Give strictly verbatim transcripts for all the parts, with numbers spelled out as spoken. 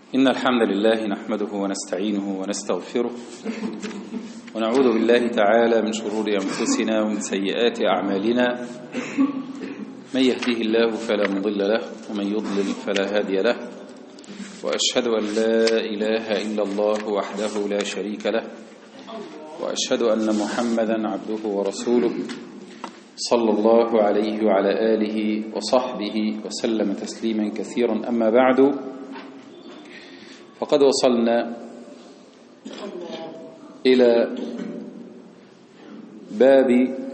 إن الحمد لله نحمده ونستعينه ونستغفره ونعوذ بالله تعالى من شرور أنفسنا ومن سيئات أعمالنا. من يهديه الله فلا مضل له ومن يضلل فلا هادي له، وأشهد أن لا إله إلا الله وحده لا شريك له، وأشهد أن محمدا عبده ورسوله صلى الله عليه وعلى آله وصحبه وسلم تسليما كثيرا. أما بعد، فقد وصلنا إلى باب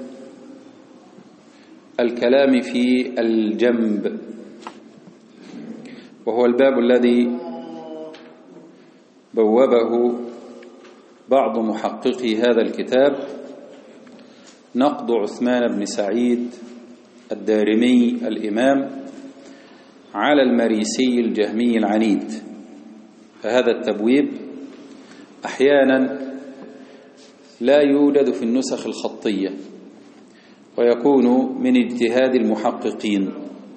الكلام في الجنب، وهو الباب الذي بوبه بعض محققي هذا الكتاب نقد عثمان بن سعيد الدارمي الإمام على المريسي الجهمي العنيد. فهذا التبويب أحيانا لا يوجد في النسخ الخطية، ويكون من اجتهاد المحققين.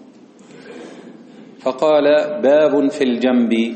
فقال: باب في الجنب.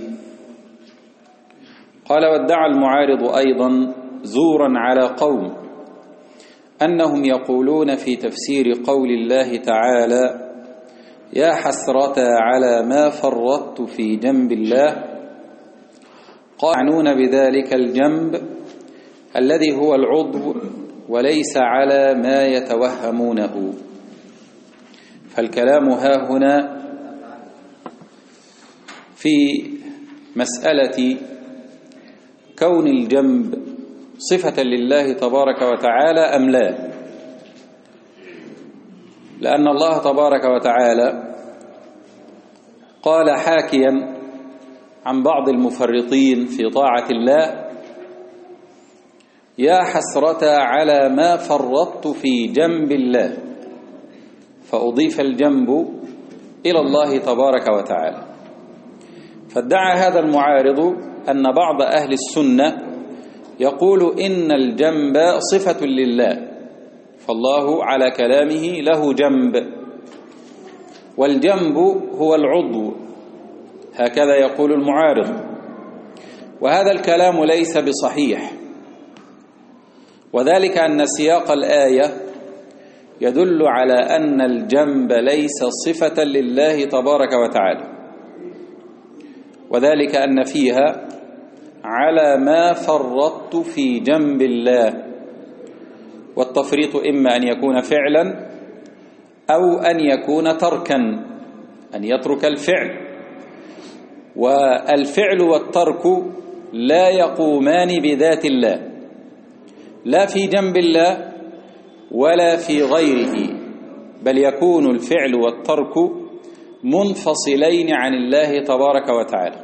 قال: وادعى المعارض أيضا زورا على قوم أنهم يقولون في تفسير قول الله تعالى: يا حسرة على ما فرطت في جنب الله، يعنون بذلك الجنب الذي هو العضو وليس على ما يتوهمونه. فالكلام ها هنا في مسألة كون الجنب صفة لله تبارك وتعالى أم لا، لأن الله تبارك وتعالى قال حاكيا عن بعض المفرطين في طاعة الله: يا حسرة على ما فرطت في جنب الله، فأضيف الجنب إلى الله تبارك وتعالى. فادعى هذا المعارض أن بعض أهل السنة يقول إن الجنب صفة لله، فالله على كلامه له جنب، والجنب هو العضو، هكذا يقول المعارض. وهذا الكلام ليس بصحيح، وذلك أن سياق الآية يدل على أن الجنب ليس صفة لله تبارك وتعالى، وذلك أن فيها على ما فرطت في جنب الله، والتفريط إما أن يكون فعلا أو أن يكون تركا، أن يترك الفعل. والفعل والترك لا يقومان بذات الله، لا في جنب الله ولا في غيره، بل يكون الفعل والترك منفصلين عن الله تبارك وتعالى.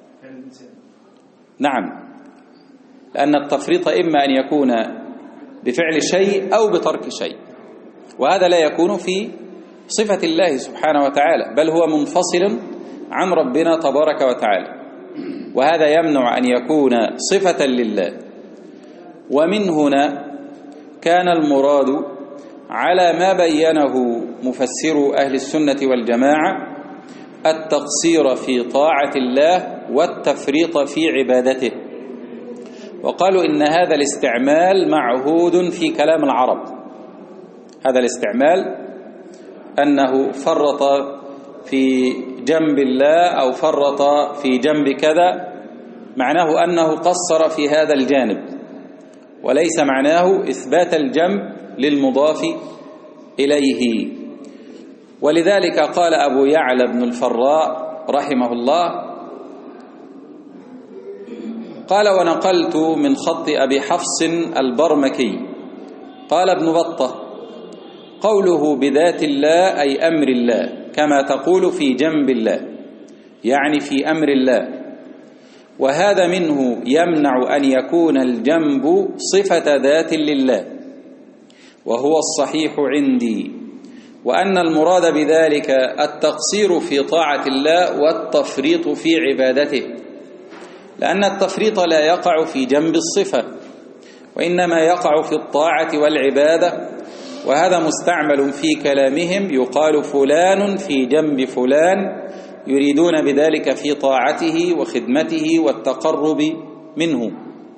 نعم، لأن التفريط إما أن يكون بفعل شيء أو بترك شيء، وهذا لا يكون في صفة الله سبحانه وتعالى، بل هو منفصل عن ربنا تبارك وتعالى، وهذا يمنع أن يكون صفة لله. ومن هنا كان المراد على ما بينه مفسر أهل السنة والجماعة التقصير في طاعة الله والتفريط في عبادته، وقالوا إن هذا الاستعمال معهود في كلام العرب. هذا الاستعمال أنه فرط في جنب الله أو فرط في جنب كذا، معناه أنه قصر في هذا الجانب، وليس معناه إثبات الجنب للمضاف إليه. ولذلك قال أبو يعلى بن الفراء رحمه الله، قال: ونقلت من خط أبي حفص البرمكي قال ابن بطة: قوله بذات الله أي أمر الله، كما تقول في جنب الله، يعني في أمر الله، وهذا منه يمنع أن يكون الجنب صفة ذات لله، وهو الصحيح عندي، وأن المراد بذلك التقصير في طاعة الله والتفريط في عبادته، لأن التفريط لا يقع في جنب الصفة، وإنما يقع في الطاعة والعبادة، وهذا مستعمل في كلامهم، يقال فلان في جنب فلان، يريدون بذلك في طاعته وخدمته والتقرب منه.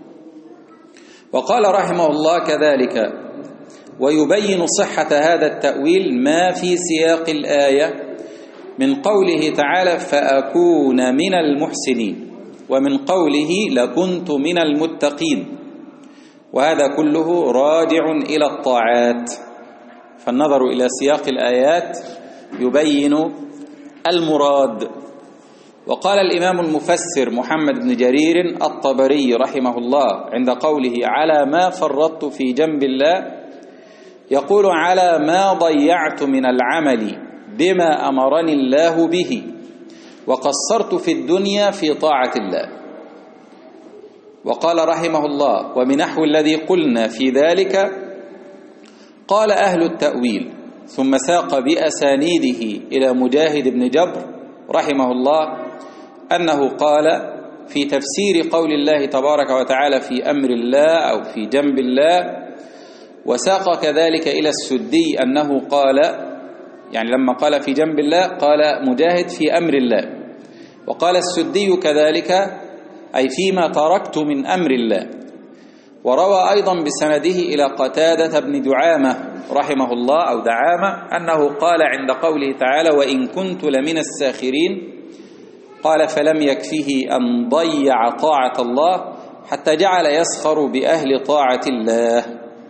وقال رحمه الله كذلك: ويبين صحة هذا التأويل ما في سياق الآية من قوله تعالى: فأكون من المحسنين، ومن قوله: لكنت من المتقين، وهذا كله راجع إلى الطاعات. فالنظر إلى سياق الآيات يبين المراد. وقال الإمام المفسر محمد بن جرير الطبري رحمه الله عند قوله: على ما فرطت في جنب الله، يقول: على ما ضيعت من العمل بما أمرني الله به وقصرت في الدنيا في طاعة الله. وقال رحمه الله: وبنحو الذي قلنا في ذلك قال أهل التأويل. ثم ساق بأسانيده إلى مجاهد بن جبر رحمه الله أنه قال في تفسير قول الله تبارك وتعالى: في أمر الله أو في جنب الله. وساق كذلك إلى السدي أنه قال، يعني لما قال في جنب الله قال مجاهد في أمر الله، وقال السدي كذلك أي فيما تركت من أمر الله. وروى أيضا بسنده إلى قتادة بن دعامة رحمه الله أو دعامة أنه قال عند قوله تعالى: وإن كنت لمن الساخرين، قال: فلم يكفه أن ضيع طاعة الله حتى جعل يسخر بأهل طاعة الله.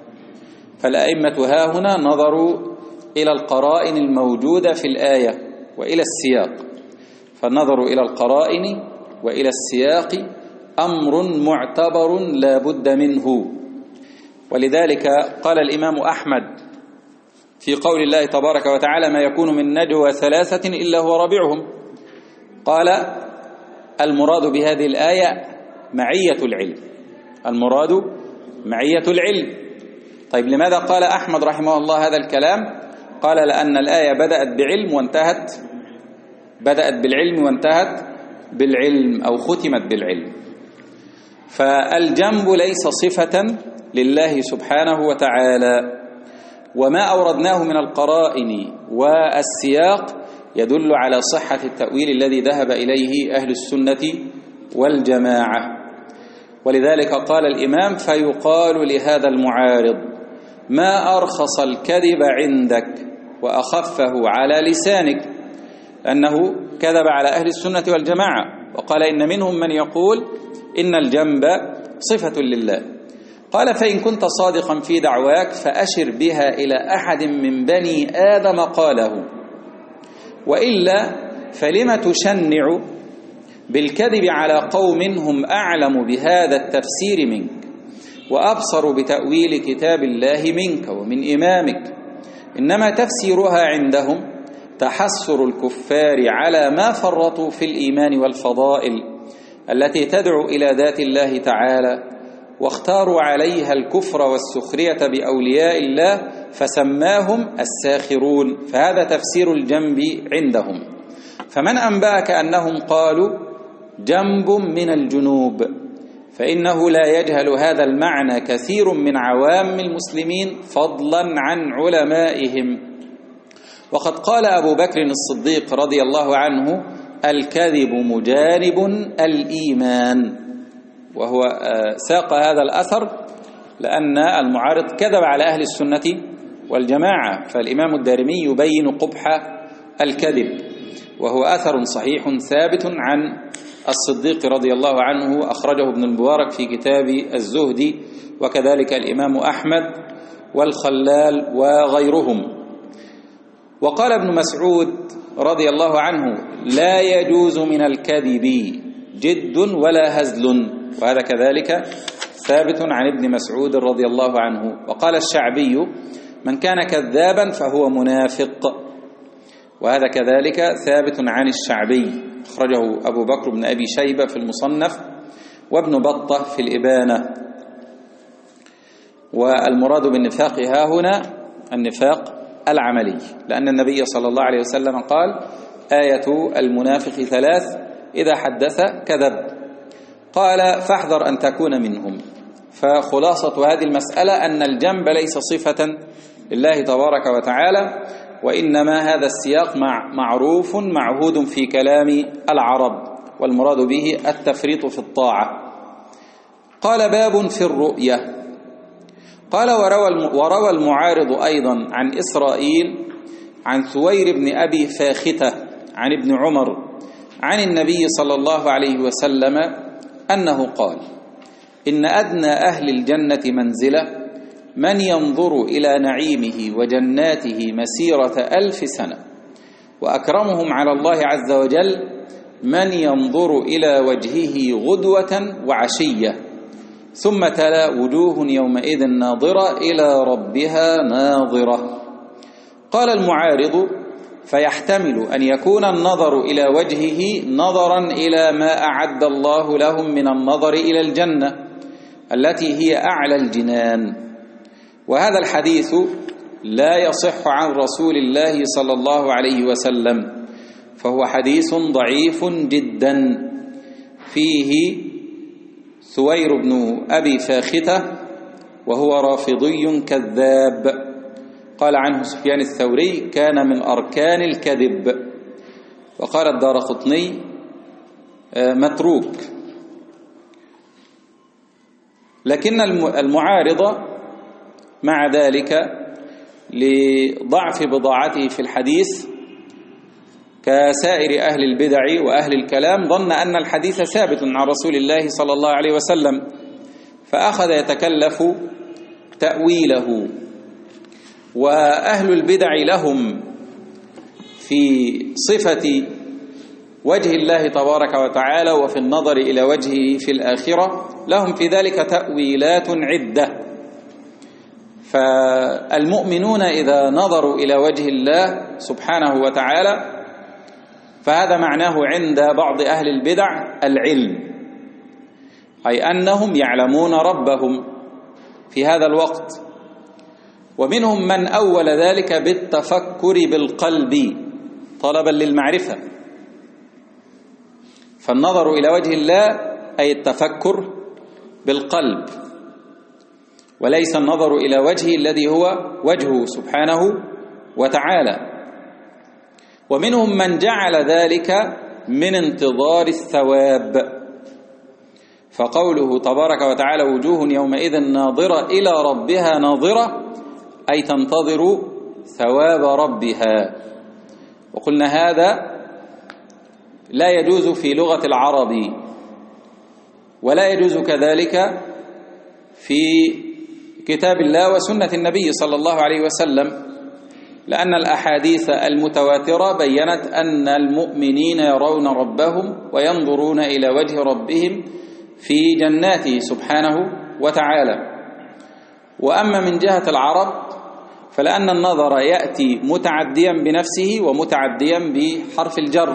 فالأئمة ها هنا نظروا إلى القرائن الموجودة في الآية وإلى السياق، فالنظر إلى القرائن وإلى السياق أمر معتبر لا بد منه. ولذلك قال الإمام أحمد في قول الله تبارك وتعالى: ما يكون من نجوى ثلاثة إلا هو رابعهم، قال: المراد بهذه الآية معية العلم، المراد معية العلم. طيب لماذا قال أحمد رحمه الله هذا الكلام؟ قال: لأن الآية بدأت بعلم وانتهت بدأت بالعلم وانتهت بالعلم أو ختمت بالعلم. فالجنب ليس صفة لله سبحانه وتعالى، وما أوردناه من القرائن والسياق يدل على صحة التأويل الذي ذهب إليه أهل السنة والجماعة. ولذلك قال الإمام: فيقال لهذا المعارض: ما أرخص الكذب عندك وأخفه على لسانك، أنه كذب على أهل السنة والجماعة. وقال: إن منهم من يقول إن الجنب صفة لله. قال: فإن كنت صادقا في دعواك فأشر بها إلى أحد من بني آدم قاله، وإلا فلم تشنع بالكذب على قوم هم أعلم بهذا التفسير منك وأبصر بتأويل كتاب الله منك ومن إمامك. إنما تفسيرها عندهم تحسر الكفار على ما فرطوا في الإيمان والفضائل التي تدعو إلى ذات الله تعالى، واختاروا عليها الكفر والسخرية بأولياء الله فسماهم الساخرون. فهذا تفسير الجنب عندهم. فمن أنبأك أنهم قالوا جنب من الجنوب، فإنه لا يجهل هذا المعنى كثير من عوام المسلمين فضلا عن علمائهم. وقد قال أبو بكر الصديق رضي الله عنه: الكذب مجانب الإيمان. وهو ساق هذا الأثر لأن المعارض كذب على أهل السنة والجماعة، فالإمام الدارمي يبين قبح الكذب، وهو أثر صحيح ثابت عن الصديق رضي الله عنه، أخرجه ابن المبارك في كتاب الزهد، وكذلك الإمام أحمد والخلال وغيرهم. وقال ابن مسعود رضي الله عنه: لا يجوز من الكذب جد ولا هزل، وهذا كذلك ثابت عن ابن مسعود رضي الله عنه. وقال الشعبي: من كان كذابا فهو منافق، وهذا كذلك ثابت عن الشعبي، أخرجه أبو بكر بن أبي شيبة في المصنف وابن بطة في الإبانة. والمراد بالنفاق ها هنا النفاق العملي، لأن النبي صلى الله عليه وسلم قال: آية المنافق ثلاث: إذا حدث كذب. قال: فاحذر أن تكون منهم. فخلاصة هذه المسألة أن الجنب ليس صفة لله تبارك وتعالى، وإنما هذا السياق مع معروف معهود في كلام العرب، والمراد به التفريط في الطاعة. قال: باب في الرؤية. قال: وروى المعارض أيضا عن إسرائيل عن ثوير بن أبي فاختة عن ابن عمر عن النبي صلى الله عليه وسلم أنه قال: إن أدنى أهل الجنة منزلة من ينظر إلى نعيمه وجناته مسيرة ألف سنة، وأكرمهم على الله عز وجل من ينظر إلى وجهه غدوة وعشية. ثم تلا: وجوه يومئذ ناظرة إلى ربها ناظرة. قال المعارض: فيحتمل أن يكون النظر إلى وجهه نظرا إلى ما أعد الله لهم من النظر إلى الجنة التي هي أعلى الجنان، وهذا الحديث لا يصح عن رسول الله صلى الله عليه وسلم، فهو حديث ضعيف جدا فيه ثوير بن أبي فاختة وهو رافضي كذاب. قال عنه سفيان الثوري: كان من أركان الكذب. وقال الدارقطني: متروك. لكن المعارضة مع ذلك لضعف بضاعته في الحديث كسائر أهل البدع وأهل الكلام ظن أن الحديث ثابت عن رسول الله صلى الله عليه وسلم، فأخذ يتكلف تأويله. وأهل البدع لهم في صفة وجه الله تبارك وتعالى وفي النظر إلى وجهه في الآخرة لهم في ذلك تأويلات عدة. فالمؤمنون إذا نظروا إلى وجه الله سبحانه وتعالى فهذا معناه عند بعض أهل البدع العلم، أي أنهم يعلمون ربهم في هذا الوقت. ومنهم من أول ذلك بالتفكر بالقلب طلبا للمعرفة، فالنظر إلى وجه الله أي التفكر بالقلب، وليس النظر إلى وجهه الذي هو وجهه سبحانه وتعالى. ومنهم من جعل ذلك من انتظار الثواب، فقوله تبارك وتعالى: وجوه يومئذ ناظرة إلى ربها ناظرة، أي تنتظر ثواب ربها. وقلنا هذا لا يجوز في لغة العرب، ولا يجوز كذلك في كتاب الله وسنة النبي صلى الله عليه وسلم، لأن الأحاديث المتواترة بيّنت أن المؤمنين يرون ربهم وينظرون إلى وجه ربهم في جناته سبحانه وتعالى. وأما من جهة العرب فلأن النظر يأتي متعديا بنفسه ومتعديا بحرف الجر،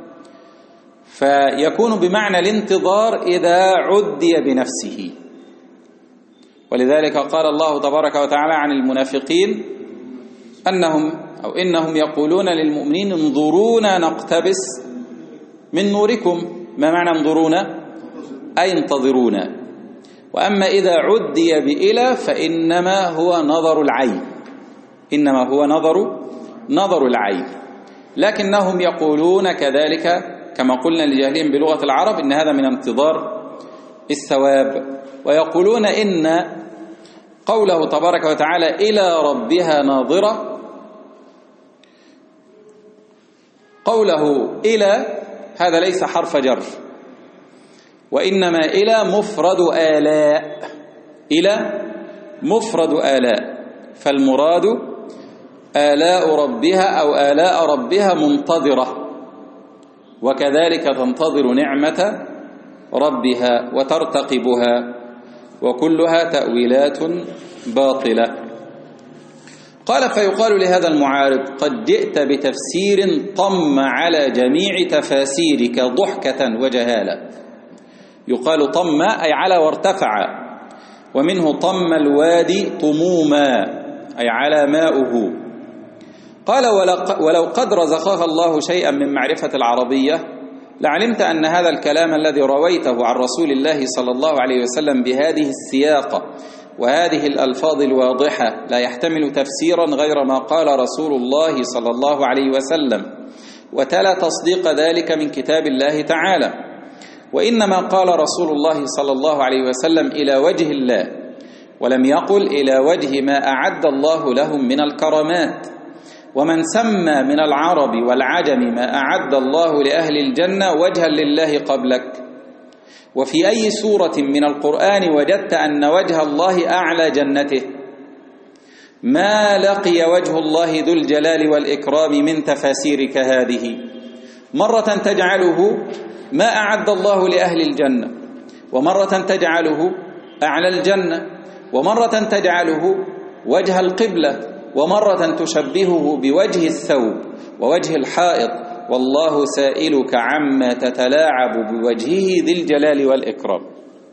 فيكون بمعنى الانتظار إذا عدي بنفسه. ولذلك قال الله تبارك وتعالى عن المنافقين أنهم أو إنهم يقولون للمؤمنين: انظرونا نقتبس من نوركم. ما معنى انظرونا؟ أي انتظرونا. وأما إذا عدي بإلى فإنما هو نظر العين، إنما هو نظر نظر العين. لكنهم يقولون كذلك كما قلنا لجهلهم بلغة العرب إن هذا من انتظار الثواب، ويقولون إن قوله تبارك وتعالى إلى ربها ناظرة، قوله إلى هذا ليس حرف جر، وإنما إلى مفرد آلاء، إلى مفرد آلاء، فالمراد آلاء ربها أو آلاء ربها منتظرة، وكذلك تنتظر نعمة ربها وترتقبها، وكلها تأويلات باطلة. قال: فيقال لهذا المعارض: قد جئت بتفسير طم على جميع تفاسيرك ضحكة وجهالة. يقال طم أي على وارتفع، ومنه طم الوادي طموما أي على ماؤه. قال: ولو قد رزقها الله شيئا من معرفة العربية لعلمت أن هذا الكلام الذي رويته عن رسول الله صلى الله عليه وسلم بهذه السياقة وهذه الألفاظ الواضحة لا يحتمل تفسيرا غير ما قال رسول الله صلى الله عليه وسلم، وتلا تصديق ذلك من كتاب الله تعالى. وإنما قال رسول الله صلى الله عليه وسلم إلى وجه الله، ولم يقل إلى وجه ما أعد الله لهم من الكرامات. ومن سمى من العرب والعجم ما أعد الله لأهل الجنة وجها لله قبلك. وفي أي سورة من القرآن وجدت أن وجه الله أعلى جنته؟ ما لقي وجه الله ذو الجلال والإكرام من تفاسيرك هذه. مرة تجعله ما أعد الله لأهل الجنة، ومرة تجعله أعلى الجنة، ومرة تجعله وجه القبلة، ومرة تشبهه بوجه الثوب ووجه الحائط، والله سائلك عما تتلاعب بوجهه ذي الجلال والإكرام.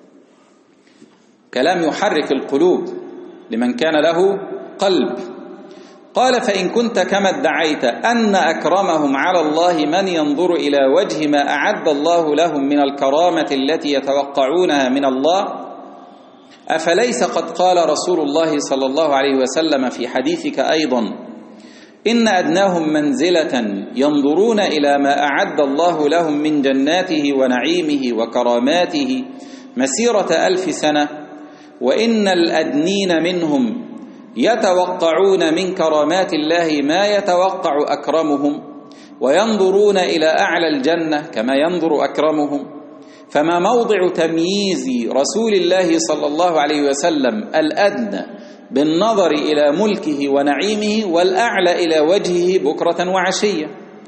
كلام يحرك القلوب لمن كان له قلب. قال: فإن كنت كما ادعيت أن أكرمهم على الله من ينظر إلى وجه ما أعد الله لهم من الكرامة التي يتوقعونها من الله، أفليس قد قال رسول الله صلى الله عليه وسلم في حديثك أيضا: إن أدناهم منزلة ينظرون إلى ما أعد الله لهم من جناته ونعيمه وكراماته مسيرة ألف سنة، وإن الأدنين منهم يتوقعون من كرامات الله ما يتوقع أكرمهم، وينظرون إلى أعلى الجنة كما ينظر أكرمهم. فما موضع تمييز رسول الله صلى الله عليه وسلم الأدنى بالنظر إلى ملكه ونعيمه والأعلى إلى وجهه بكرة وعشية؟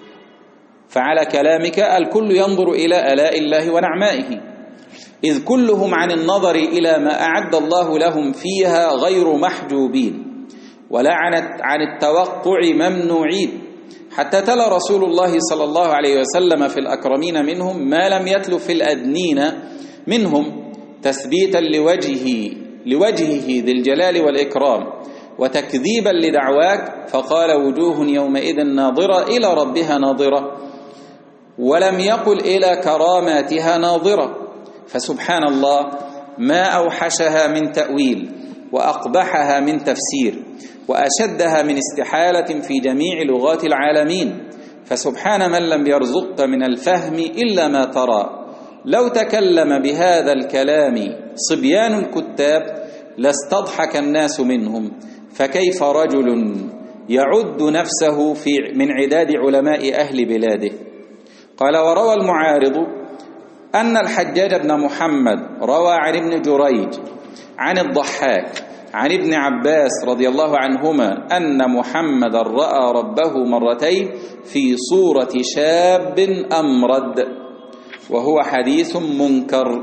فعلى كلامك الكل ينظر إلى آلاء الله ونعمائه، إذ كلهم عن النظر إلى ما أعد الله لهم فيها غير محجوبين، ولا عن التوقع ممنوعين، حتى تلا رسول الله صلى الله عليه وسلم في الأكرمين منهم ما لم يتل في الأدنين منهم، تثبيتا لوجهه لوجهه ذي الجلال والإكرام، وتكذيبا لدعواك، فقال: وجوه يومئذ ناظرة إلى ربها ناظرة، ولم يقل إلى كراماتها ناظرة. فسبحان الله، ما أوحشها من تأويل، وأقبحها من تفسير، وأشدها من استحالة في جميع لغات العالمين. فسبحان من لم يرزقك من الفهم إلا ما ترى. لو تكلم بهذا الكلام صبيان الكتاب لاستضحك الناس منهم، فكيف رجل يعد نفسه في من عداد علماء أهل بلاده؟ قال: وروى المعارض أن الحجاج بن محمد روى عن ابن جريج عن الضحاك عن ابن عباس رضي الله عنهما أن محمد رأى ربه مرتين في صورة شاب أمرد، وهو حديث منكر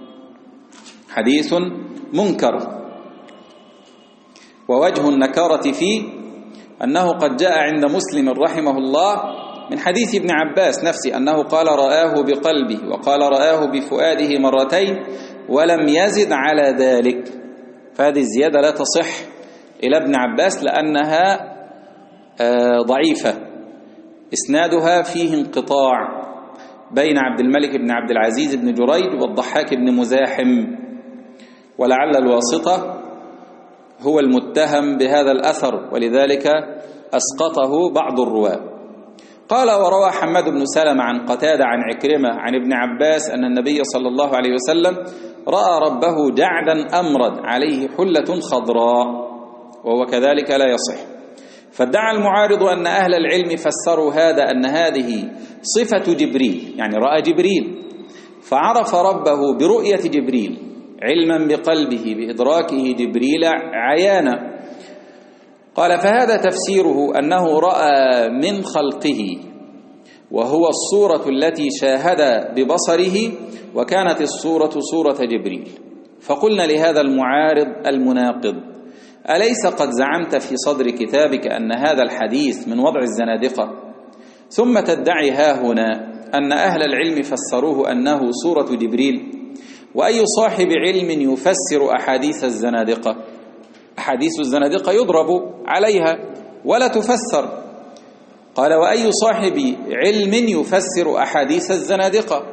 حديث منكر ووجه النكارة فيه أنه قد جاء عند مسلم رحمه الله من حديث ابن عباس نفسه أنه قال رآه بقلبه، وقال رآه بفؤاده مرتين، ولم يزد على ذلك. فهذه الزيادة لا تصح إلى ابن عباس لأنها ضعيفة، إسنادها فيه انقطاع بين عبد الملك بن عبد العزيز بن جريج والضحاك بن مزاحم، ولعل الواسطة هو المتهم بهذا الأثر، ولذلك أسقطه بعض الرواة. قال: وروى حماد بن سلمة عن قتادة عن عكرمة عن ابن عباس أن النبي صلى الله عليه وسلم رأى ربه جعدا أمرد عليه حلة خضراء، وهو كذلك لا يصح. فادعى المعارض أن أهل العلم فسروا هذا أن هذه صفة جبريل، يعني رأى جبريل فعرف ربه برؤية جبريل، علما بقلبه بإدراكه جبريل عيانا. قال: فهذا تفسيره أنه رأى من خلقه، وهو الصورة التي شاهد ببصره، وكانت الصورة صورة جبريل. فقلنا لهذا المعارض المناقض: أليس قد زعمت في صدر كتابك أن هذا الحديث من وضع الزنادقة، ثم تدعي ها هنا أن أهل العلم فسروه أنه صورة جبريل؟ وأي صاحب علم يفسر أحاديث الزنادقة؟ أحاديث الزنادقة يضرب عليها ولا تفسر. قال: وأي صاحب علم يفسر أحاديث الزنادقة؟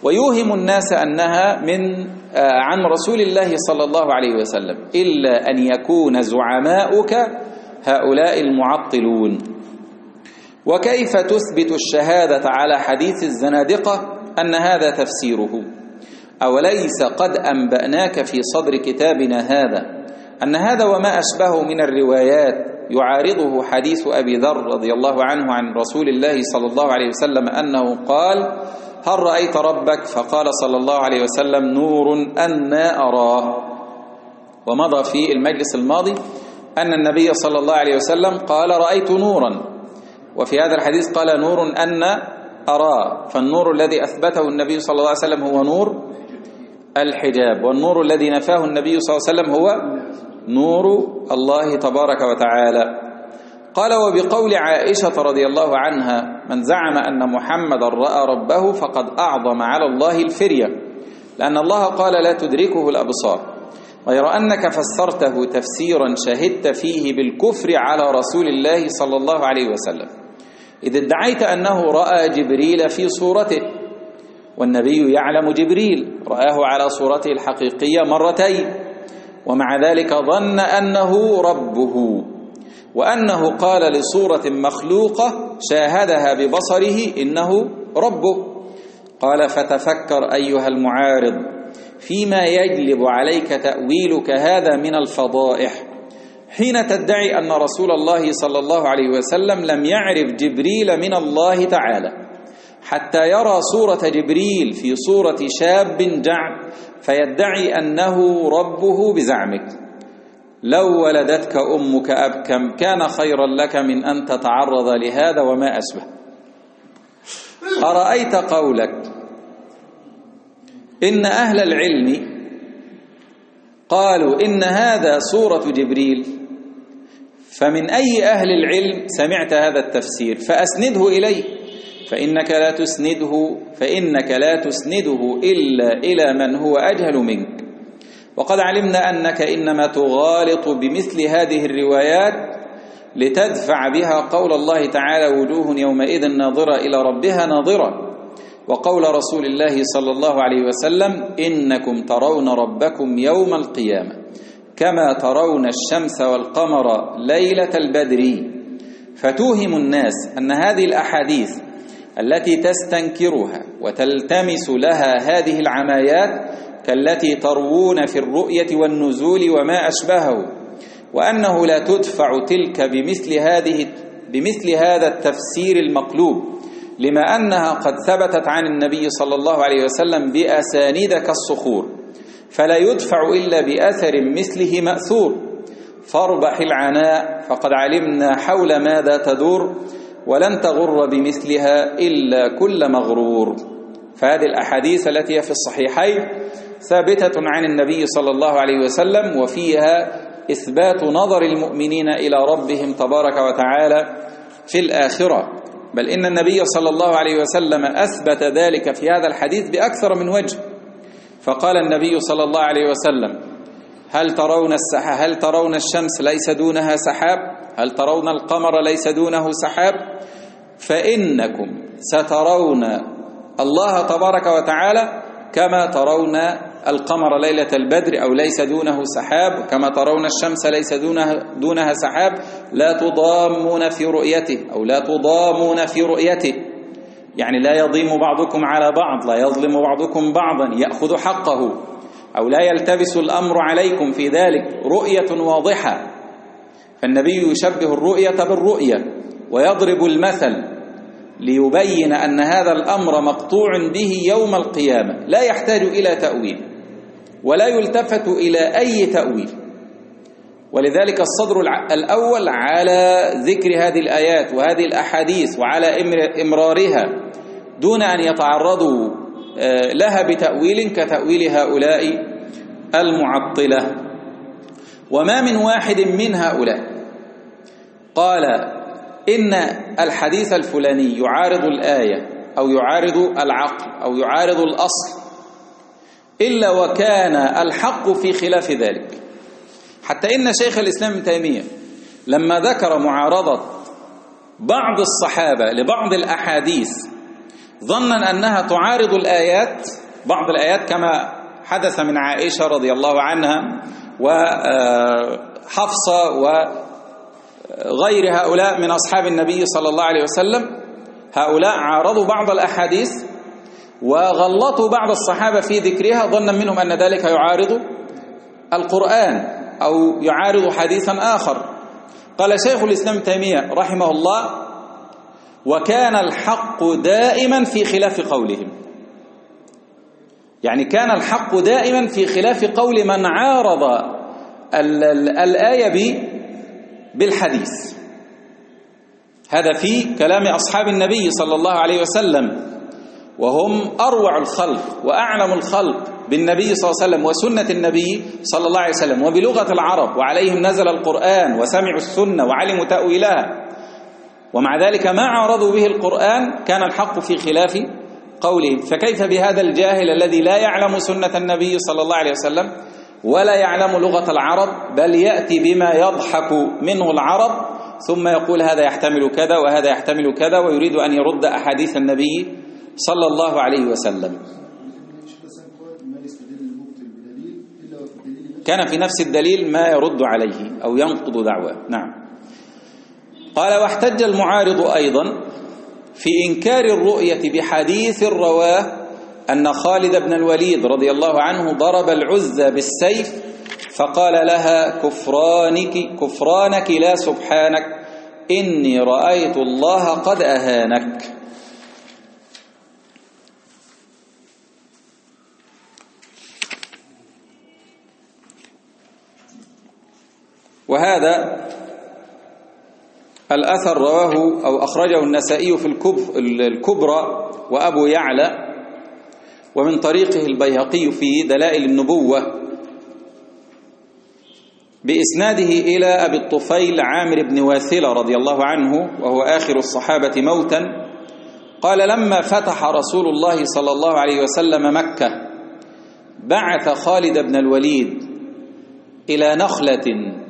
ويوهم الناس أنها من عن رسول الله صلى الله عليه وسلم، إلا أن يكون زعماؤك هؤلاء المعطلون. وكيف تثبت الشهادة على حديث الزنادقة أن هذا تفسيره؟ أوليس قد أنبأناك في صدر كتابنا هذا أن هذا وما أشبهه من الروايات يعارضه حديث أبي ذر رضي الله عنه عن رسول الله صلى الله عليه وسلم أنه قال: هل رأيت ربك؟ فقال صلى الله عليه وسلم: نور أنا أراه. ومضى في المجلس الماضي أن النبي صلى الله عليه وسلم قال: رأيت نورا، وفي هذا الحديث قال: نور أنا أراه. فالنور الذي أثبته النبي صلى الله عليه وسلم هو نور الحجاب، والنور الذي نفاه النبي صلى الله عليه وسلم هو نور الله تبارك وتعالى. قال: وبقول عائشة رضي الله عنها: من زعم أن محمد رأى ربه فقد أعظم على الله الفرية، لأن الله قال: لا تدركه الأبصار، غير أنك فسرته تفسيرا شهدت فيه بالكفر على رسول الله صلى الله عليه وسلم، إذ ادعيت أنه رأى جبريل في صورته، والنبي يعلم جبريل رآه على صورته الحقيقية مرتين، ومع ذلك ظن أنه ربه، وأنه قال لصورة مخلوقة شاهدها ببصره إنه ربه. قال: فتفكر أيها المعارض فيما يجلب عليك تأويلك هذا من الفضائح، حين تدعي أن رسول الله صلى الله عليه وسلم لم يعرف جبريل من الله تعالى حتى يرى صورة جبريل في صورة شاب جعد فيدعي أنه ربه بزعمك. لو ولدتك أمك أبكم كان خيرا لك من أن تتعرض لهذا وما أشبه. أرأيت قولك إن أهل العلم قالوا إن هذا صورة جبريل، فمن أي أهل العلم سمعت هذا التفسير فأسنده إليه، فإنك لا تسنده فإنك لا تسنده إلا إلى من هو أجهل منك. وقد علمنا أنك إنما تغالط بمثل هذه الروايات لتدفع بها قول الله تعالى: وجوه يومئذ ناظرة إلى ربها ناظرة، وقول رسول الله صلى الله عليه وسلم: إنكم ترون ربكم يوم القيامة كما ترون الشمس والقمر ليلة البدر. فتوهم الناس أن هذه الأحاديث التي تستنكرها وتلتمس لها هذه العمايات كالتي تروون في الرؤية والنزول وما أشبهه، وأنه لا تدفع تلك بمثل هذه بمثل هذا التفسير المقلوب، لما أنها قد ثبتت عن النبي صلى الله عليه وسلم بأسانيد كالصخور، فلا يدفع إلا بأثر مثله مأثور. فاربح العناء، فقد علمنا حول ماذا تدور، ولن تغر بمثلها إلا كل مغرور. فهذه الأحاديث التي هي في الصحيحين ثابتة عن النبي صلى الله عليه وسلم، وفيها إثبات نظر المؤمنين إلى ربهم تبارك وتعالى في الآخرة، بل إن النبي صلى الله عليه وسلم أثبت ذلك في هذا الحديث بأكثر من وجه. فقال النبي صلى الله عليه وسلم: هل ترون السحاب هل ترون الشمس ليس دونها سحاب؟ هل ترون القمر ليس دونه سحاب؟ فإنكم سترون الله تبارك وتعالى كما ترون القمر ليلة البدر أو ليس دونه سحاب، كما ترون الشمس ليس دونها, دونها سحاب، لا تضامون في رؤيته أو لا تضامون في رؤيته، يعني لا يضيم بعضكم على بعض، لا يظلم بعضكم بعضا، يأخذ حقه، أو لا يلتبس الأمر عليكم في ذلك، رؤية واضحة. فالنبي يشبه الرؤية بالرؤية ويضرب المثل ليبين أن هذا الأمر مقطوع به يوم القيامة، لا يحتاج إلى تأويل ولا يلتفت إلى أي تأويل. ولذلك الصدر الأول على ذكر هذه الآيات وهذه الأحاديث وعلى إمرارها دون أن يتعرضوا لها بتأويل كتأويل هؤلاء المعطلة. وما من واحد من هؤلاء قال إن الحديث الفلاني يعارض الآية أو يعارض العقل أو يعارض الأصل إلا وكان الحق في خلاف ذلك. حتى إن شيخ الإسلام ابن تيمية لما ذكر معارضة بعض الصحابة لبعض الأحاديث ظنا أنها تعارض الآيات، بعض الآيات كما حدث من عائشة رضي الله عنها وحفصة وغير هؤلاء من أصحاب النبي صلى الله عليه وسلم. هؤلاء عارضوا بعض الأحاديث وغلطوا بعض الصحابة في ذكرها ظنا منهم أن ذلك يعارض القرآن أو يعارض حديثا آخر. قال شيخ الإسلام تيمية رحمه الله: وكان الحق دائما في خلاف قولهم. يعني كان الحق دائما في خلاف قول من عارض الآية بالحديث. هذا في كلام أصحاب النبي صلى الله عليه وسلم، وهم أروع الخلق وأعلم الخلق بالنبي صلى الله عليه وسلم وسنة النبي صلى الله عليه وسلم وبلغة العرب، وعليهم نزل القرآن وسمعوا السنة وعلموا تأويلها، ومع ذلك ما عارضوا به القرآن كان الحق في خلاف قولهم. فكيف بهذا الجاهل الذي لا يعلم سنة النبي صلى الله عليه وسلم ولا يعلم لغة العرب، بل يأتي بما يضحك منه العرب ثم يقول هذا يحتمل كذا وهذا يحتمل كذا، ويريد أن يرد أحاديث النبي صلى الله عليه وسلم. كان في نفس الدليل ما يرد عليه أو ينقض دعواه. نعم. قال: واحتج المعارض أيضا في إنكار الرؤية بحديث رواه أن خالد بن الوليد رضي الله عنه ضرب العزى بالسيف فقال لها: كفرانك كفرانك لا سبحانك، إني رأيت الله قد أهانك. وهذا الأثر رواه أو أخرجه النسائي في الكبرى وأبو يعلى، ومن طريقه البيهقي في دلائل النبوة بإسناده إلى أبي الطفيل عامر بن واثلة رضي الله عنه، وهو آخر الصحابة موتا. قال: لما فتح رسول الله صلى الله عليه وسلم مكة بعث خالد بن الوليد إلى نخلة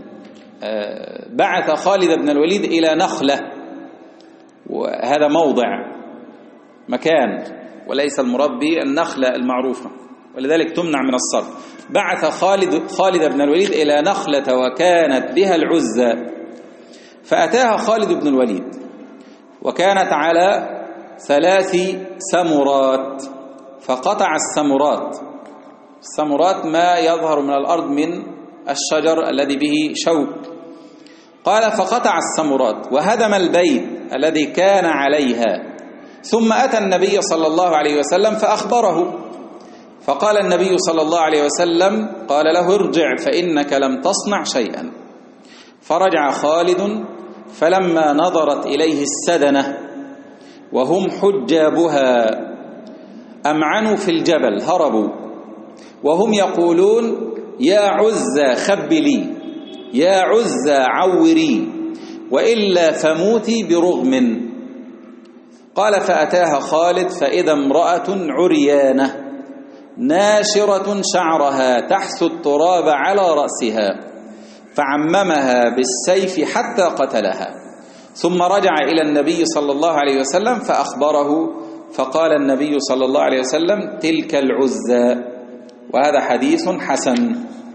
بعث خالد بن الوليد إلى نخلة، وهذا موضع مكان وليس المربي النخلة المعروفة، ولذلك تمنع من الصرف. بعث خالد خالد بن الوليد إلى نخلة وكانت بها العزى، فأتاها خالد بن الوليد وكانت على ثلاث سمرات، فقطع السمرات. السمرات ما يظهر من الأرض من الشجر الذي به شوك. قال: فقطع السمرات وهدم البيت الذي كان عليها، ثم أتى النبي صلى الله عليه وسلم فأخبره، فقال النبي صلى الله عليه وسلم قال له: ارجع فإنك لم تصنع شيئا. فرجع خالد، فلما نظرت إليه السدنة وهم حجابها أمعنوا في الجبل، هربوا وهم يقولون: يا عزى خبلي، يا عزى عوري، وإلا فموتي برغم. قال: فأتاها خالد فإذا امرأة عريانة ناشرة شعرها تحث التراب على رأسها، فعممها بالسيف حتى قتلها، ثم رجع إلى النبي صلى الله عليه وسلم فأخبره، فقال النبي صلى الله عليه وسلم: تلك العزى. وهذا حديث حسن.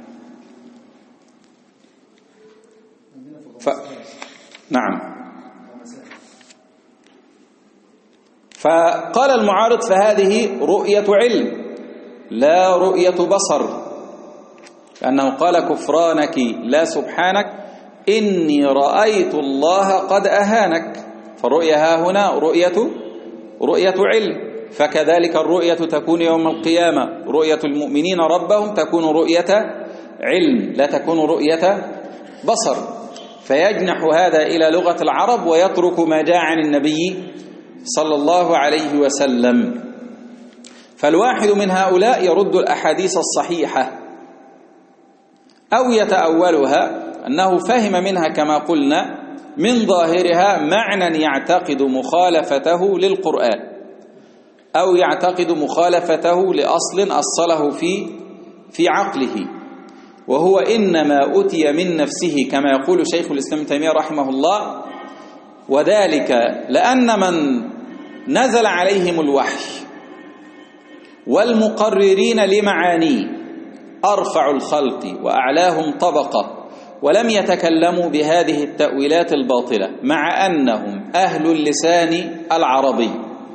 ف... نعم. فقال المعارض: فهذه رؤية علم لا رؤية بصر، لأنه قال: كفرانك لا سبحانك، إني رأيت الله قد أهانك. فالرؤية ها هنا رؤية رؤية علم، فكذلك الرؤية تكون يوم القيامة، رؤية المؤمنين ربهم تكون رؤية علم لا تكون رؤية بصر. فيجنح هذا إلى لغة العرب ويترك ما جاء عن النبي صلى الله عليه وسلم. فالواحد من هؤلاء يرد الأحاديث الصحيحة أو يتأولها أنه فهم منها كما قلنا من ظاهرها معنى يعتقد مخالفته للقرآن، أو يعتقد مخالفته لأصل أصله في في عقله، وهو إنما أتي من نفسه كما يقول شيخ الإسلام تيمية رحمه الله، وذلك لأن من نزل عليهم الوحي والمقررين لمعانيه أرفع الخلق وأعلاهم طبقة، ولم يتكلموا بهذه التأويلات الباطلة مع أنهم أهل اللسان العربي.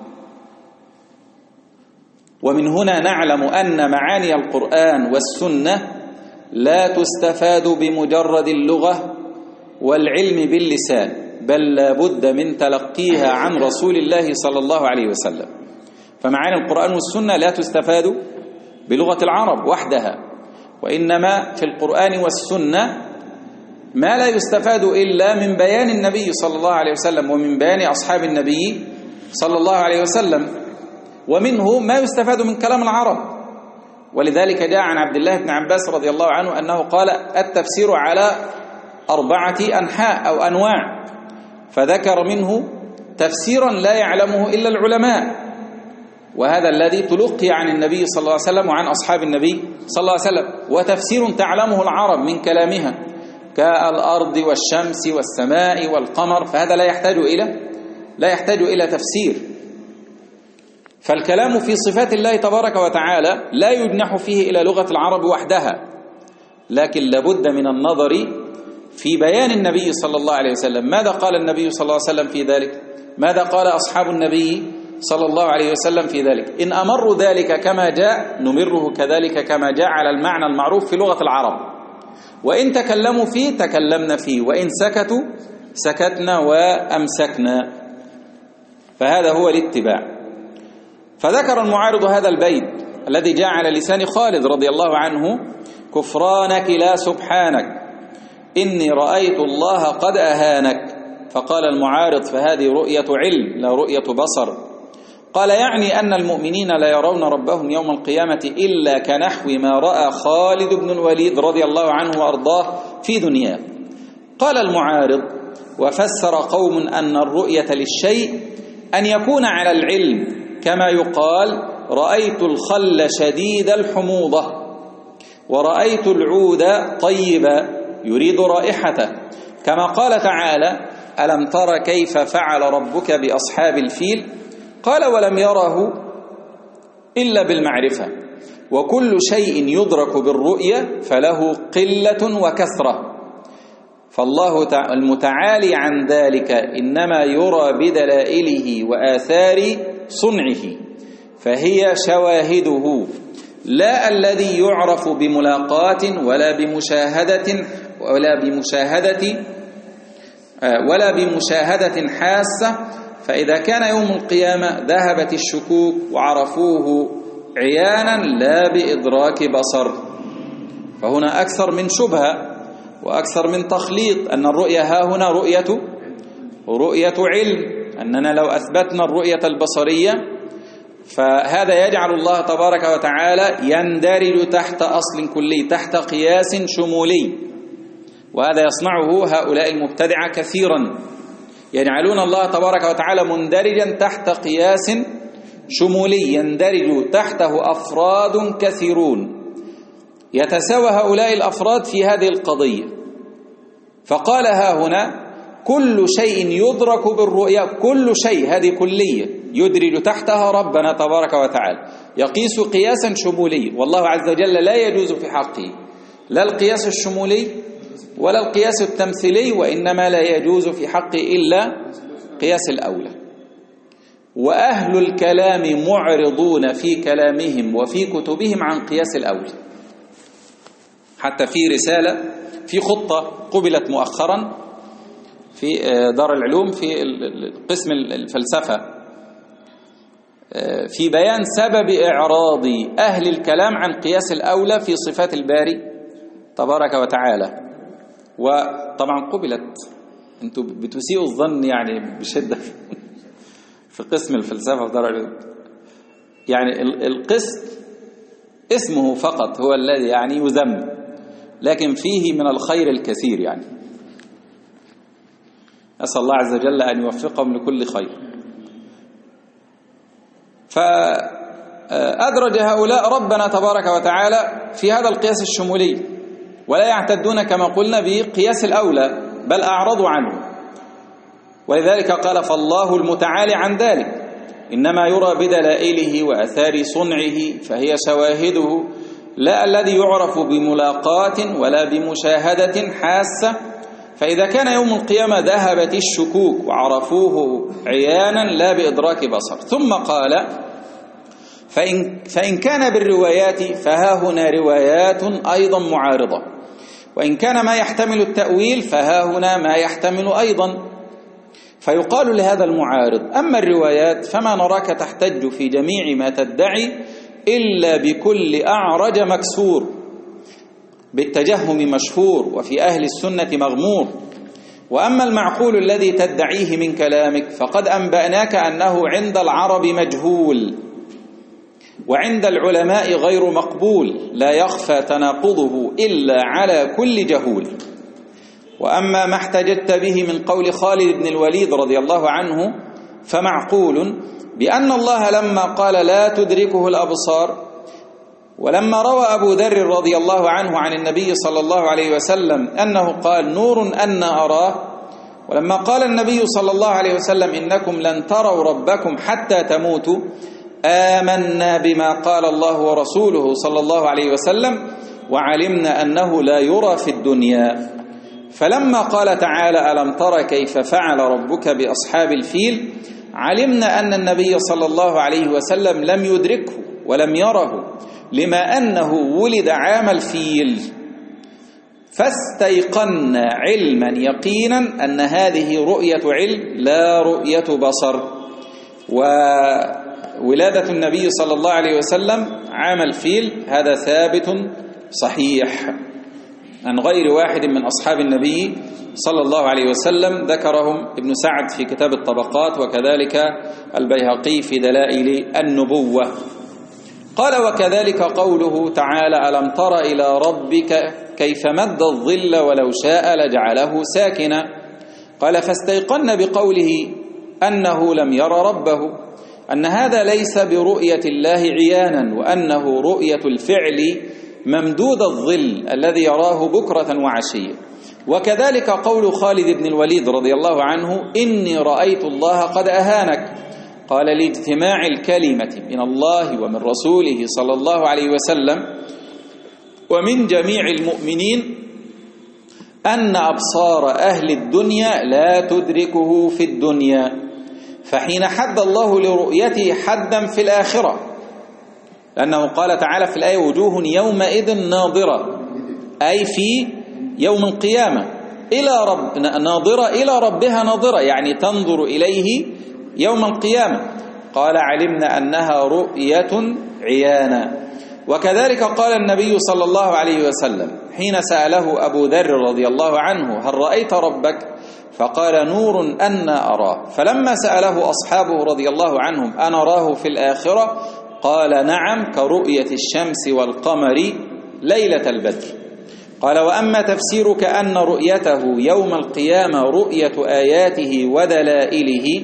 ومن هنا نعلم أن معاني القرآن والسنة لا تستفاد بمجرد اللغة والعلم باللسان، بل لا بد من تلقيها عن رسول الله صلى الله عليه وسلم. فمعاني القرآن والسنة لا تستفاد بلغة العرب وحدها، وإنما في القرآن والسنة ما لا يستفاد إلا من بيان النبي صلى الله عليه وسلم ومن بيان أصحاب النبي صلى الله عليه وسلم، ومنه ما يستفاد من كلام العرب. ولذلك جاء عن عبد الله بن عباس رضي الله عنه أنه قال: التفسير على أربعة أنحاء أو أنواع، فذكر منه تفسيرا لا يعلمه إلا العلماء، وهذا الذي تلقي عن النبي صلى الله عليه وسلم وعن أصحاب النبي صلى الله عليه وسلم، وتفسير تعلمه العرب من كلامها كالأرض والشمس والسماء والقمر، فهذا لا يحتاج إلى لا يحتاج إلى تفسير. فالكلام في صفات الله تبارك وتعالى لا يجنح فيه إلى لغة العرب وحدها، لكن لابد من النظر في بيان النبي صلى الله عليه وسلم. ماذا قال النبي صلى الله عليه وسلم في ذلك؟ ماذا قال أصحاب النبي صلى الله عليه وسلم في ذلك؟ إن أمروا ذلك كما جاء نمره كذلك كما جاء على المعنى المعروف في لغة العرب، وإن تكلموا فيه تكلمنا فيه، وإن سكتوا سكتنا وأمسكنا. فهذا هو الاتباع. فذكر المعارض هذا البيت الذي جاء على لسان خالد رضي الله عنه: كفرانك لا سبحانك إني رأيت الله قد أهانك. فقال المعارض: فهذه رؤية علم لا رؤية بصر. قال: يعني أن المؤمنين لا يرون ربهم يوم القيامة إلا كنحو ما رأى خالد بن الوليد رضي الله عنه وأرضاه في دنياه. قال المعارض: وفسر قوم أن الرؤية للشيء أن يكون على العلم، كما يقال: رأيت الخل شديد الحموضة، ورأيت العود طيبا، يريد رائحته، كما قال تعالى: ألم تر كيف فعل ربك بأصحاب الفيل؟ قال: ولم يره إلا بالمعرفة، وكل شيء يدرك بالرؤية فله قلة وكثرة، فالله المتعالي عن ذلك إنما يرى بدلائله وآثار صنعه، فهي شواهده، لا الذي يعرف بملاقاة ولا بمشاهدة ولا بمشاهدة ولا بمشاهدة حاسة. فإذا كان يوم القيامة ذهبت الشكوك وعرفوه عيانا لا بإدراك بصر. فهنا أكثر من شبهة وأكثر من تخليط، أن الرؤية ها هنا رؤية رؤية علم، أننا لو أثبتنا الرؤية البصرية فهذا يجعل الله تبارك وتعالى يندرج تحت أصل كلي، تحت قياس شمولي، وهذا يصنعه هؤلاء المبتدعة كثيرا، يجعلون الله تبارك وتعالى مندرجا تحت قياس شمولي يندرج تحته أفراد كثيرون، يتساوى هؤلاء الأفراد في هذه القضية. فقال ها هنا: كل شيء يدرك بالرؤيا، كل شيء، هذه كلية يدرج تحتها ربنا تبارك وتعالى، يقيس قياسا شمولي، والله عز وجل لا يجوز في حقه لا القياس الشمولي ولا القياس التمثيلي، وإنما لا يجوز في حقه إلا قياس الأولى. وأهل الكلام معرضون في كلامهم وفي كتبهم عن قياس الأولى. حتى في رسالة في خطة قبلت مؤخرا في دار العلوم في قسم الفلسفة في بيان سبب إعراض أهل الكلام عن قياس الأولى في صفات الباري تبارك وتعالى. وطبعا قبلت، انتوا بتسيئوا الظن يعني بشدة في قسم الفلسفة في دار العلوم، يعني القسم اسمه فقط هو الذي يعني يذم، لكن فيه من الخير الكثير. يعني أسأل الله عز وجل أن يوفقهم لكل خير. فأدرج هؤلاء ربنا تبارك وتعالى في هذا القياس الشمولي، ولا يعتدون كما قلنا بقياس الأولى، بل أعرضوا عنه. ولذلك قال: فالله المتعالي عن ذلك إنما يرى بدلائله وأثار صنعه، فهي شواهده لا الذي يعرف بملاقاة ولا بمشاهدة حاسة. فإذا كان يوم القيامة ذهبت الشكوك وعرفوه عيانا لا بإدراك بصر. ثم قال فإن, فإن كان بالروايات فها هنا روايات أيضا معارضة، وإن كان ما يحتمل التأويل فها هنا ما يحتمل أيضا. فيقال لهذا المعارض: أما الروايات فما نراك تحتج في جميع ما تدعي إلا بكل أعرج مكسور، بالتجهم مشهور، وفي أهل السنة مغمور. وأما المعقول الذي تدعيه من كلامك فقد أنبأناك أنه عند العرب مجهول، وعند العلماء غير مقبول، لا يخفى تناقضه إلا على كل جهول. وأما ما احتجت به من قول خالد بن الوليد رضي الله عنه فمعقول، بأن الله لما قال لا تدركه الأبصار، ولما روى أبو ذر رضي الله عنه عن النبي صلى الله عليه وسلم أنه قال نور أنا أراه، ولما قال النبي صلى الله عليه وسلم إنكم لن تروا ربكم حتى تموتوا، آمنا بما قال الله ورسوله صلى الله عليه وسلم، وعلمنا أنه لا يرى في الدنيا. فلما قال تعالى ألم تر كيف فعل ربك بأصحاب الفيل، علمنا أن النبي صلى الله عليه وسلم لم يدركه ولم يره، لما أنه ولد عام الفيل. فاستيقنا علما يقينا أن هذه رؤية علم لا رؤية بصر. وولادة النبي صلى الله عليه وسلم عام الفيل هذا ثابت صحيح عن غير واحد من أصحاب النبي صلى الله عليه وسلم، ذكرهم ابن سعد في كتاب الطبقات، وكذلك البيهقي في دلائل النبوة. قال وكذلك قوله تعالى ألم تر إلى ربك كيف مد الظل ولو شاء لجعله ساكنا. قال فاستيقن بقوله أنه لم ير ربه أن هذا ليس برؤية الله عيانا، وأنه رؤية الفعل ممدود الظل الذي يراه بكرة وعشية. وكذلك قول خالد بن الوليد رضي الله عنه إني رأيت الله قد أهانك. قال لاجتماع الكلمة من الله ومن رسوله صلى الله عليه وسلم ومن جميع المؤمنين أن أبصار أهل الدنيا لا تدركه في الدنيا، فحين حد الله لرؤيته حدا في الآخرة، لأنه قال تعالى في الآية وجوه يومئذ ناظرة، أي في يوم القيامة إلى رب ناظرة إلى ربها ناظرة، يعني تنظر إليه يوم القيامة. قال علمنا أنها رؤية عيانا. وكذلك قال النبي صلى الله عليه وسلم حين سأله أبو ذر رضي الله عنه هل رأيت ربك؟ فقال نور أنا أراه. فلما سأله أصحابه رضي الله عنهم أنا أراه في الآخرة قال نعم كرؤية الشمس والقمر ليلة البدر. قال وأما تفسيرك أن رؤيته يوم القيامة رؤية آياته ودلائله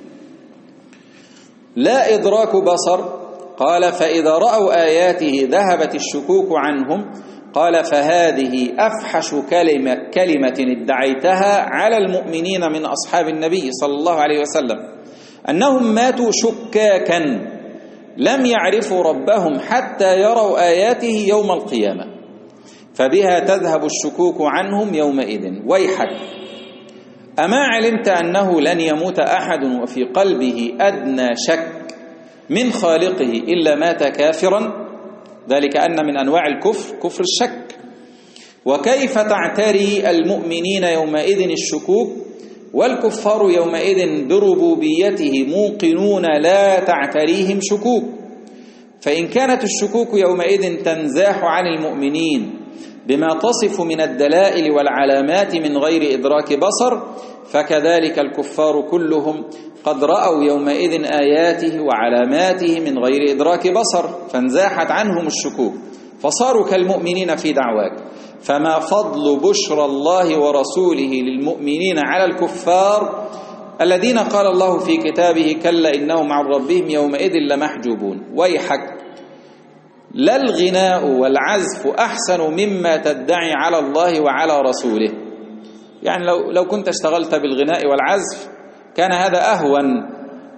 لا إدراك بصر، قال فإذا رأوا آياته ذهبت الشكوك عنهم. قال فهذه أفحش كلمة, كلمة ادعيتها على المؤمنين من أصحاب النبي صلى الله عليه وسلم، أنهم ماتوا شكاكا لم يعرفوا ربهم حتى يروا آياته يوم القيامة، فبها تذهب الشكوك عنهم يومئذ. ويحك أما علمت أنه لن يموت أحد وفي قلبه أدنى شك من خالقه إلا مات كافرا، ذلك أن من أنواع الكفر كفر الشك. وكيف تعتري المؤمنين يومئذ الشكوك والكفار يومئذ بربوبيته موقنون لا تعتريهم شكوك. فإن كانت الشكوك يومئذ تنزاح عن المؤمنين بما تصف من الدلائل والعلامات من غير إدراك بصر، فكذلك الكفار كلهم قد رأوا يومئذ آياته وعلاماته من غير إدراك بصر، فانزاحت عنهم الشكوك فصاروا كالمؤمنين في دعواك. فما فضل بشرى الله ورسوله للمؤمنين على الكفار الذين قال الله في كتابه كلا إنهم عن ربهم يومئذ لمحجوبون. ويحك لا الغناء والعزف أحسن مما تدعي على الله وعلى رسوله. يعني لو, لو كنت اشتغلت بالغناء والعزف كان هذا أهون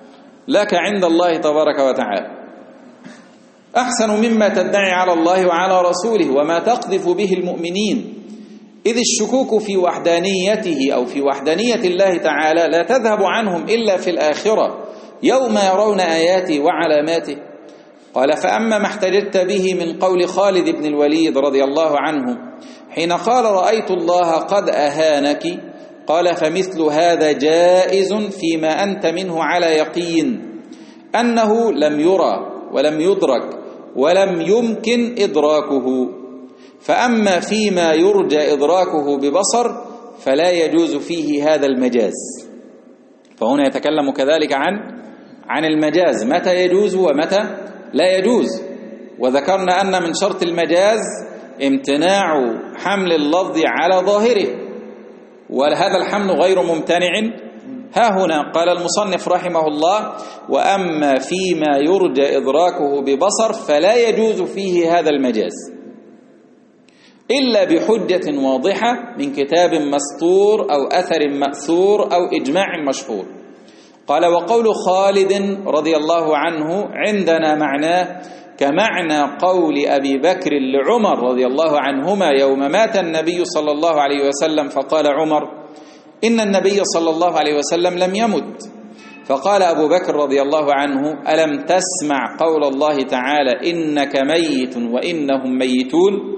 لك عند الله تبارك وتعالى أحسن مما تدعي على الله وعلى رسوله وما تقذف به المؤمنين، إذ الشكوك في وحدانيته أو في وحدانية الله تعالى لا تذهب عنهم إلا في الآخرة يوم يرون آياته وعلاماته. قال: فأما ما احتججت به من قول خالد بن الوليد رضي الله عنه حين قال: رأيت الله قد أهانك، قال: فمثل هذا جائز فيما أنت منه على يقين أنه لم يرى ولم يدرك ولم يمكن إدراكه، فأما فيما يرجى إدراكه ببصر فلا يجوز فيه هذا المجاز. فهنا يتكلم كذلك عن عن المجاز، متى يجوز ومتى لا يجوز. وذكرنا أن من شرط المجاز امتناع حمل اللفظ على ظاهره، وهذا الحمل غير ممتنع. ها هنا قال المصنف رحمه الله: وأما فيما يرجى إدراكه ببصر فلا يجوز فيه هذا المجاز إلا بحجة واضحة من كتاب مسطور أو أثر مأثور أو إجماع مشهور. قال: وقول خالد رضي الله عنه عندنا معناه كمعنى قول أبي بكر لعمر رضي الله عنهما يوم مات النبي صلى الله عليه وسلم، فقال عمر: إن النبي صلى الله عليه وسلم لم يمت. فقال أبو بكر رضي الله عنه: ألم تسمع قول الله تعالى: إنك ميت وإنهم ميتون؟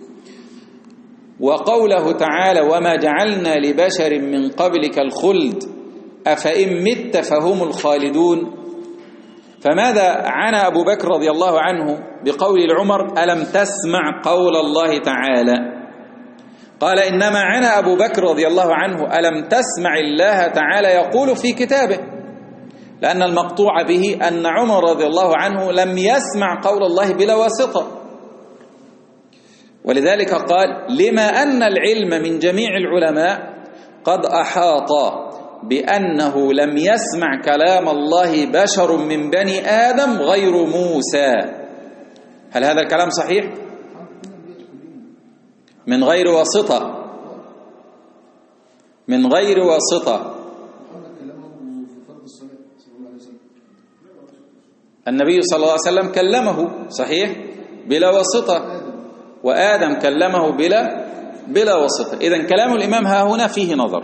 وقوله تعالى: وما جعلنا لبشر من قبلك الخلد أفإن مت فهم الخالدون. فماذا عنى أبو بكر رضي الله عنه بقول العمر: ألم تسمع قول الله تعالى؟ قال: إنما عنى أبو بكر رضي الله عنه: ألم تسمع الله تعالى يقول في كتابه، لأن المقطوع به أن عمر رضي الله عنه لم يسمع قول الله بلا واسطة. ولذلك قال: لما أن العلم من جميع العلماء قد أحاط بأنه لم يسمع كلام الله بشر من بني آدم غير موسى. هل هذا الكلام صحيح؟ من غير واسطة، من غير واسطة. النبي صلى الله عليه وسلم كلمه صحيح بلا واسطة، وآدم كلمه بلا بلا واسطة. إذن كلام الإمام ها هنا فيه نظر.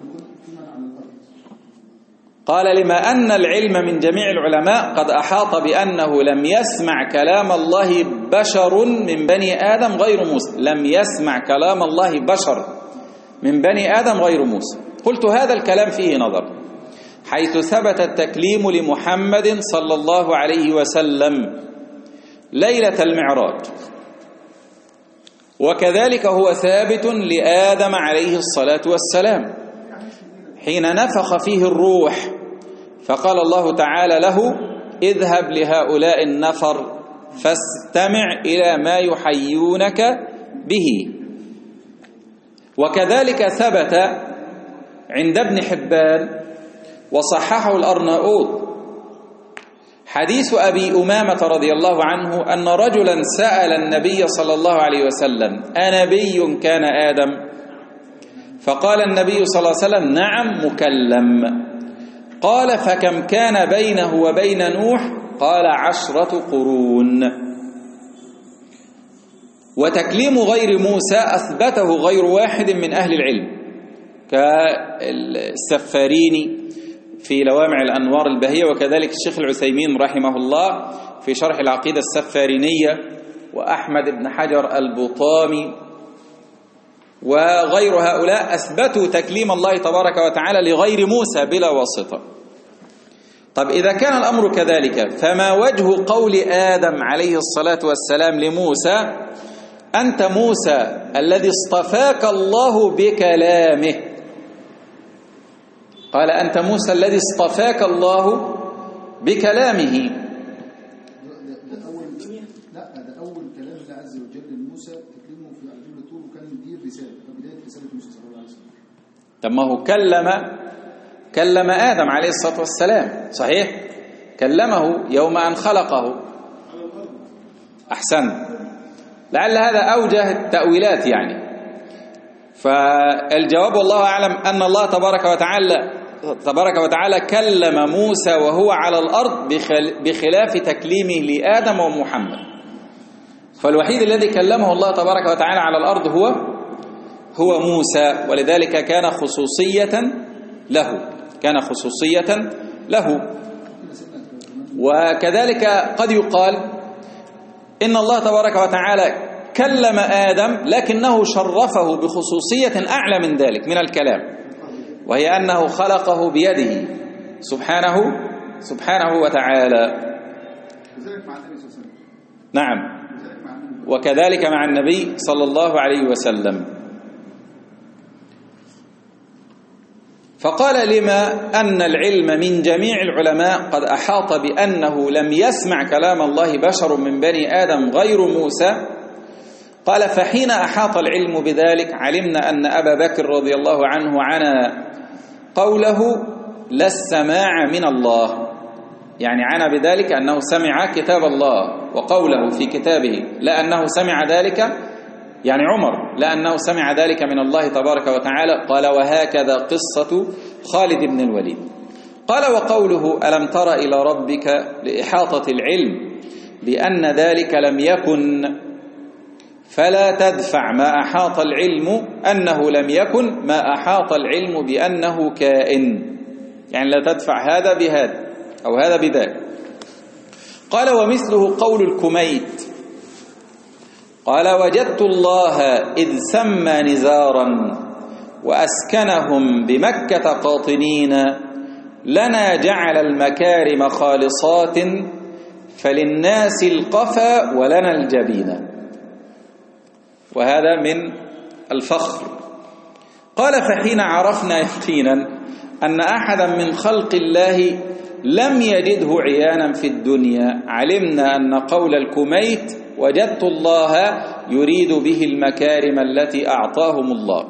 قال: لما أن العلم من جميع العلماء قد أحاط بأنه لم يسمع كلام الله بشر من بني آدم غير موسى. لم يسمع كلام الله بشر من بني آدم غير موسى. قلت: هذا الكلام فيه نظر، حيث ثبت التكليم لمحمد صلى الله عليه وسلم ليلة المعراج، وكذلك هو ثابت لآدم عليه الصلاة والسلام حين نفخ فيه الروح، فقال الله تعالى له: اذهب لهؤلاء النفر فاستمع إلى ما يحيونك به. وكذلك ثبت عند ابن حبان وصححه الأرناؤوط حديث أبي أمامة رضي الله عنه أن رجلا سأل النبي صلى الله عليه وسلم: أنبي كان آدم؟ فقال النبي صلى الله عليه وسلم: نعم مكلم. قال: فكم كان بينه وبين نوح؟ قال: عشرة قرون. وتكليم غير موسى أثبته غير واحد من أهل العلم كالسفاريني في لوامع الأنوار البهية، وكذلك الشيخ العثيمين رحمه الله في شرح العقيدة السفارينية، وأحمد بن حجر البطامي وغير هؤلاء أثبتوا تكليم الله تبارك وتعالى لغير موسى بلا واسطة. طب إذا كان الأمر كذلك، فما وجه قول آدم عليه الصلاة والسلام لموسى: أنت موسى الذي اصطفاك الله بكلامه؟ قال: أنت موسى الذي اصطفاك الله بكلامه. ده أول لا ده أول كلام الله عز وجل لموسى تكلمه في جبل طور، وكان دي الرسالة، بداية رسالة موسى صلى الله عليه وسلم. طب ما هو كلم كلم آدم عليه الصلاة والسلام صحيح؟ كلمه يوم أن خلقه. أحسن. لعل هذا أوجه التأويلات يعني. فالجواب والله أعلم أن الله تبارك وتعالى تبارك وتعالى كلم موسى وهو على الأرض بخلاف تكليمه لآدم ومحمد. فالوحيد الذي كلمه الله تبارك وتعالى على الأرض هو هو موسى، ولذلك كان خصوصية له كان خصوصية له. وكذلك قد يقال إن الله تبارك وتعالى كلم آدم لكنه شرفه بخصوصية أعلى من ذلك من الكلام، وهي أنه خلقه بيده سبحانه سبحانه وتعالى. نعم، وكذلك مع النبي صلى الله عليه وسلم. فقال لما أن العلم من جميع العلماء قد أحاط بأنه لم يسمع كلام الله بشر من بني آدم غير موسى. قال فحين أحاط العلم بذلك علمنا أن أبا بكر رضي الله عنه عنا قوله لا السماع من الله، يعني عنا بذلك أنه سمع كتاب الله وقوله في كتابه، لا أنه سمع ذلك يعني عمر لأنه سمع ذلك من الله تبارك وتعالى. قال وهكذا قصة خالد بن الوليد. قال وقوله ألم تر إلى ربك لإحاطة العلم بأن ذلك لم يكن، فلا تدفع ما أحاط العلم أنه لم يكن ما أحاط العلم بأنه كائن، يعني لا تدفع هذا بهذا أو هذا بذاك. قال ومثله قول الكميت قال وجدت الله إذ سمى نزارا وأسكنهم بمكة قاطنين لنا جعل المكارم خالصات فللناس القفا ولنا الجبين. وهذا من الفخر. قال فحين عرفنا يقينا أن أحدا من خلق الله لم يجده عيانا في الدنيا علمنا أن قول الكميت وجدت الله يريد به المكارم التي أعطاهم الله.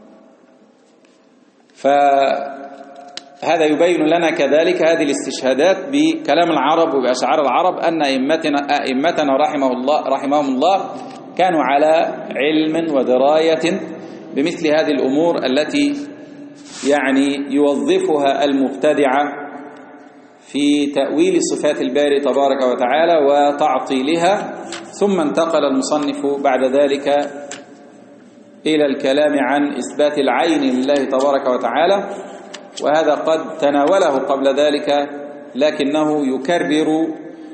فهذا يبين لنا كذلك هذه الاستشهادات بكلام العرب وبأشعار العرب أن أئمتنا أئمتنا رحمه الله رحمهم الله كانوا على علم ودراية بمثل هذه الأمور التي يعني يوظفها المبتدعة في تأويل صفات الباري تبارك وتعالى وتعطيلها. ثم انتقل المصنف بعد ذلك إلى الكلام عن إثبات العين لله تبارك وتعالى، وهذا قد تناوله قبل ذلك لكنه يكرر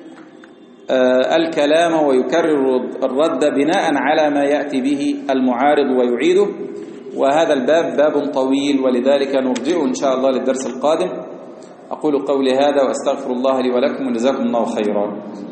الكلام ويكرر الرد بناء على ما يأتي به المعارض ويعيده. وهذا الباب باب طويل ولذلك نرجعه إن شاء الله للدرس القادم. أقول قولي هذا وأستغفر الله لي ولكم وجزاكم الله خيرا.